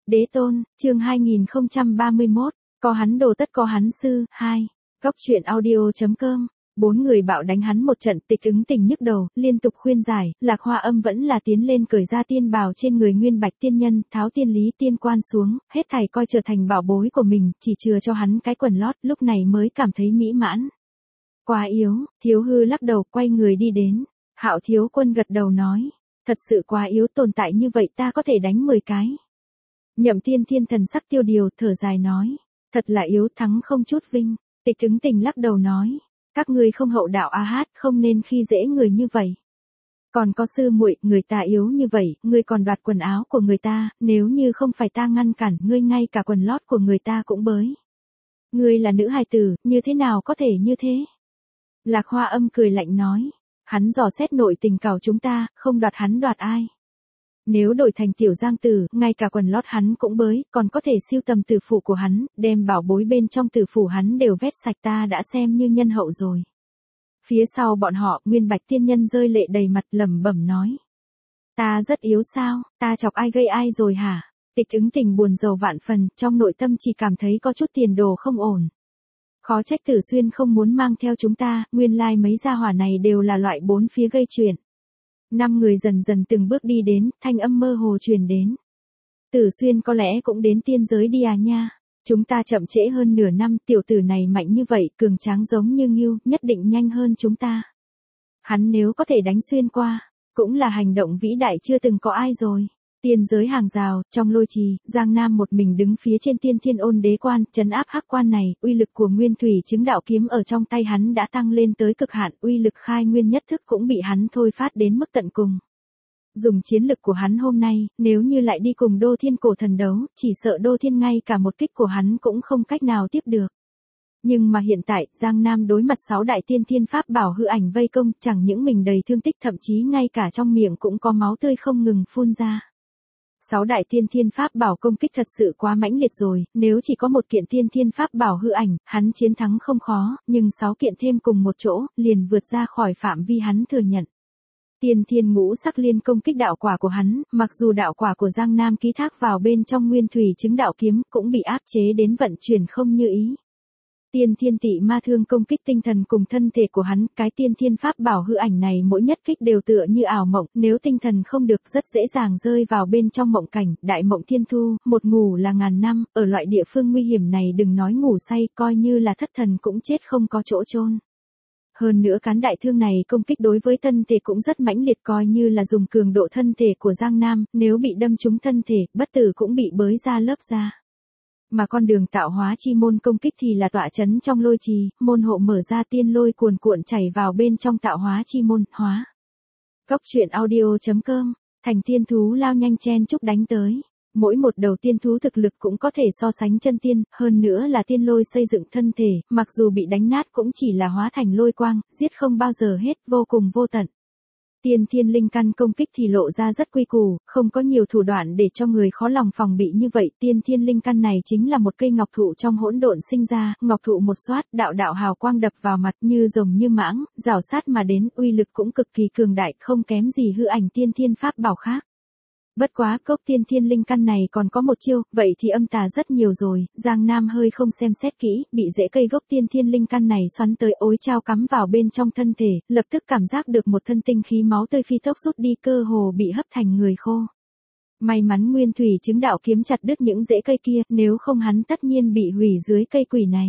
Đế tôn, chương 2031, có hắn đồ tất có hắn sư, 2. Góc truyện audio.com. 4 người bạo đánh hắn một trận, Tịch Ứng Tình nhức đầu, liên tục khuyên giải, Lạc Hoa Âm vẫn là tiến lên cởi ra tiên bào trên người Nguyên Bạch tiên nhân, tháo tiên lý tiên quan xuống, hết thảy coi trở thành bảo bối của mình, chỉ chừa cho hắn cái quần lót, lúc này mới cảm thấy mỹ mãn. Quá yếu, Thiếu Hư lắc đầu, quay người đi đến. Hạo Thiếu Quân gật đầu nói, thật sự quá yếu, tồn tại như vậy ta có thể đánh 10 cái. Nhậm Thiên Thiên thần sắc tiêu điều, thở dài nói, thật là yếu, thắng không chút vinh. Tịch Ứng Tình lắc đầu nói, các ngươi không hậu đạo a hát, không nên khi dễ người như vậy. Còn có sư muội, người ta yếu như vậy, ngươi còn đoạt quần áo của người ta, nếu như không phải ta ngăn cản, ngươi ngay cả quần lót của người ta cũng bới. Ngươi là nữ hài tử, như thế nào có thể như thế? Lạc Hoa Âm cười lạnh nói, hắn dò xét nội tình cào chúng ta, không đoạt hắn đoạt ai? Nếu đổi thành tiểu giang tử, ngay cả quần lót hắn cũng bới, còn có thể siêu tầm tử phủ của hắn, đem bảo bối bên trong tử phủ hắn đều vét sạch, ta đã xem như nhân hậu rồi. Phía sau bọn họ, Nguyên Bạch tiên nhân rơi lệ đầy mặt, lẩm bẩm nói. Ta rất yếu sao, ta chọc ai gây ai rồi hả? Tịch Ứng Tình buồn rầu vạn phần, trong nội tâm chỉ cảm thấy có chút tiền đồ không ổn. Khó trách Tử Xuyên không muốn mang theo chúng ta, nguyên lai mấy gia hỏa này đều là loại bốn phía gây chuyện. 5 người dần dần từng bước đi đến, thanh âm mơ hồ truyền đến. Tử Xuyên có lẽ cũng đến tiên giới đi à nha. Chúng ta chậm trễ hơn nửa năm, tiểu tử này mạnh như vậy, cường tráng giống như ngưu, nhất định nhanh hơn chúng ta. Hắn nếu có thể đánh xuyên qua, cũng là hành động vĩ đại chưa từng có ai rồi. Tiên giới hàng rào, trong lôi trì, Giang Nam một mình đứng phía trên Tiên Thiên Ôn Đế quan, trấn áp hắc quan này, uy lực của Nguyên Thủy Chứng Đạo kiếm ở trong tay hắn đã tăng lên tới cực hạn, uy lực khai nguyên nhất thức cũng bị hắn thôi phát đến mức tận cùng. Dùng chiến lực của hắn hôm nay, nếu như lại đi cùng Đô Thiên Cổ Thần đấu, chỉ sợ Đô Thiên ngay cả một kích của hắn cũng không cách nào tiếp được. Nhưng mà hiện tại, Giang Nam đối mặt 6 đại tiên thiên pháp bảo hư ảnh vây công, chẳng những mình đầy thương tích, thậm chí ngay cả trong miệng cũng có máu tươi không ngừng phun ra. 6 đại tiên thiên pháp bảo công kích thật sự quá mãnh liệt rồi, nếu chỉ có một kiện tiên thiên pháp bảo hư ảnh, hắn chiến thắng không khó, nhưng 6 kiện thêm cùng một chỗ, liền vượt ra khỏi phạm vi hắn thừa nhận. Tiên thiên ngũ sắc liên công kích đạo quả của hắn, mặc dù đạo quả của Giang Nam ký thác vào bên trong Nguyên Thủy Chứng Đạo kiếm, cũng bị áp chế đến vận chuyển không như ý. Tiên thiên tị ma thương công kích tinh thần cùng thân thể của hắn, cái tiên thiên pháp bảo hư ảnh này mỗi nhất kích đều tựa như ảo mộng, nếu tinh thần không được rất dễ dàng rơi vào bên trong mộng cảnh, đại mộng thiên thu, một ngủ là ngàn năm, ở loại địa phương nguy hiểm này đừng nói ngủ say, coi như là thất thần cũng chết không có chỗ chôn. Hơn nữa cán đại thương này công kích đối với thân thể cũng rất mãnh liệt, coi như là dùng cường độ thân thể của Giang Nam, nếu bị đâm trúng thân thể, bất tử cũng bị bới ra lớp da. Mà con đường tạo hóa chi môn công kích thì là tọa chấn trong lôi trì, môn hộ mở ra tiên lôi cuồn cuộn chảy vào bên trong tạo hóa chi môn, hóa. Góc truyện audio.com, thành tiên thú lao nhanh chen chúc đánh tới. Mỗi một đầu tiên thú thực lực cũng có thể so sánh chân tiên, hơn nữa là tiên lôi xây dựng thân thể, mặc dù bị đánh nát cũng chỉ là hóa thành lôi quang, giết không bao giờ hết, vô cùng vô tận. Tiên thiên linh căn công kích thì lộ ra rất quy củ, không có nhiều thủ đoạn để cho người khó lòng phòng bị như vậy. Tiên thiên linh căn này chính là một cây ngọc thụ trong hỗn độn sinh ra, ngọc thụ một xoát, đạo đạo hào quang đập vào mặt như rồng như mãng, rào sát mà đến, uy lực cũng cực kỳ cường đại, không kém gì hư ảnh tiên thiên pháp bảo khác. Bất quá, cốc tiên thiên linh căn này còn có một chiêu, vậy thì âm tà rất nhiều rồi. Giang Nam hơi không xem xét kỹ, bị rễ cây gốc tiên thiên linh căn này xoắn tới ối chao cắm vào bên trong thân thể, lập tức cảm giác được một thân tinh khí máu tươi phi tốc rút đi, cơ hồ bị hấp thành người khô. May mắn Nguyên Thủy Chứng Đạo kiếm chặt đứt những rễ cây kia, nếu không hắn tất nhiên bị hủy dưới cây quỷ này.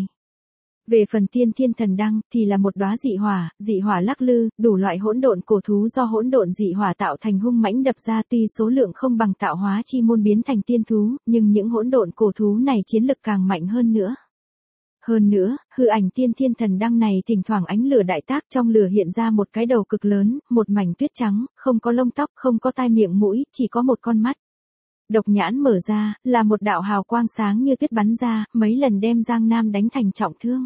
Về phần tiên thiên thần đăng, thì là một đóa dị hỏa lắc lư, đủ loại hỗn độn cổ thú do hỗn độn dị hỏa tạo thành hung mãnh đập ra, tuy số lượng không bằng tạo hóa chi môn biến thành tiên thú, nhưng những hỗn độn cổ thú này chiến lực càng mạnh hơn nữa. Hơn nữa, hư ảnh tiên thiên thần đăng này thỉnh thoảng ánh lửa đại tác, trong lửa hiện ra một cái đầu cực lớn, một mảnh tuyết trắng, không có lông tóc, không có tai miệng mũi, chỉ có một con mắt. Độc nhãn mở ra, là một đạo hào quang sáng như tuyết bắn ra, mấy lần đem Giang Nam đánh thành trọng thương.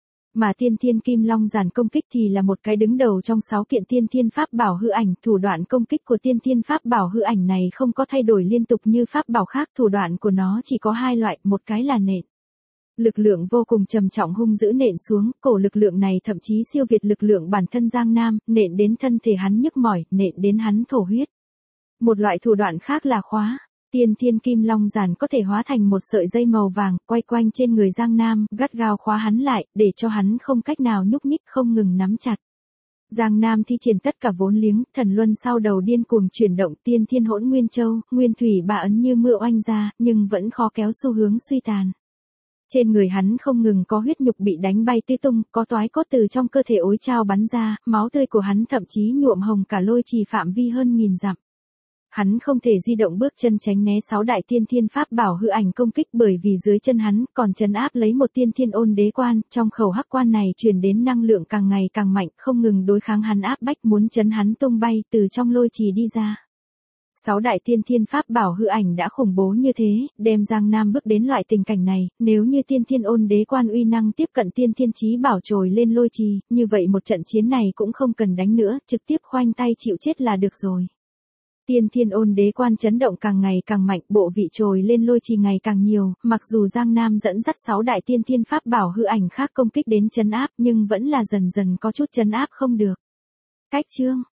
Mà tiên thiên kim long giản công kích thì là một cái đứng đầu trong 6 kiện tiên thiên pháp bảo hư ảnh, thủ đoạn công kích của tiên thiên pháp bảo hư ảnh này không có thay đổi liên tục như pháp bảo khác, thủ đoạn của nó chỉ có 2 loại, một cái là nện. Lực lượng vô cùng trầm trọng hung dữ nện xuống, cổ lực lượng này thậm chí siêu việt lực lượng bản thân Giang Nam, nện đến thân thể hắn nhức mỏi, nện đến hắn thổ huyết. Một loại thủ đoạn khác là khóa. Tiên thiên kim long giản có thể hóa thành một sợi dây màu vàng, quay quanh trên người Giang Nam, gắt gao khóa hắn lại, để cho hắn không cách nào nhúc nhích, không ngừng nắm chặt. Giang Nam thi triển tất cả vốn liếng, thần luân sau đầu điên cuồng chuyển động, tiên thiên hỗn nguyên châu, nguyên thủy ba ấn như mưa oanh ra, nhưng vẫn khó kéo xu hướng suy tàn. Trên người hắn không ngừng có huyết nhục bị đánh bay tứ tung, có toái cốt từ trong cơ thể ối trao bắn ra, máu tươi của hắn thậm chí nhuộm hồng cả lôi trì phạm vi hơn 1000 dặm. Hắn không thể di động bước chân tránh né 6 đại tiên thiên pháp bảo hư ảnh công kích, bởi vì dưới chân hắn còn trấn áp lấy một tiên thiên ôn đế quan, trong khẩu hắc quan này truyền đến năng lượng càng ngày càng mạnh, không ngừng đối kháng hắn áp bách, muốn chấn hắn tung bay từ trong lôi trì đi ra. 6 đại tiên thiên pháp bảo hư ảnh đã khủng bố như thế, đem Giang Nam bước đến loại tình cảnh này, nếu như tiên thiên ôn đế quan uy năng tiếp cận tiên thiên chí bảo trồi lên lôi trì, như vậy một trận chiến này cũng không cần đánh nữa, trực tiếp khoanh tay chịu chết là được rồi. Tiên thiên ôn đế quan chấn động càng ngày càng mạnh, bộ vị trồi lên lôi trì ngày càng nhiều, mặc dù Giang Nam dẫn dắt 6 đại tiên thiên pháp bảo hư ảnh khác công kích đến trấn áp, nhưng vẫn là dần dần có chút trấn áp không được. Cách chương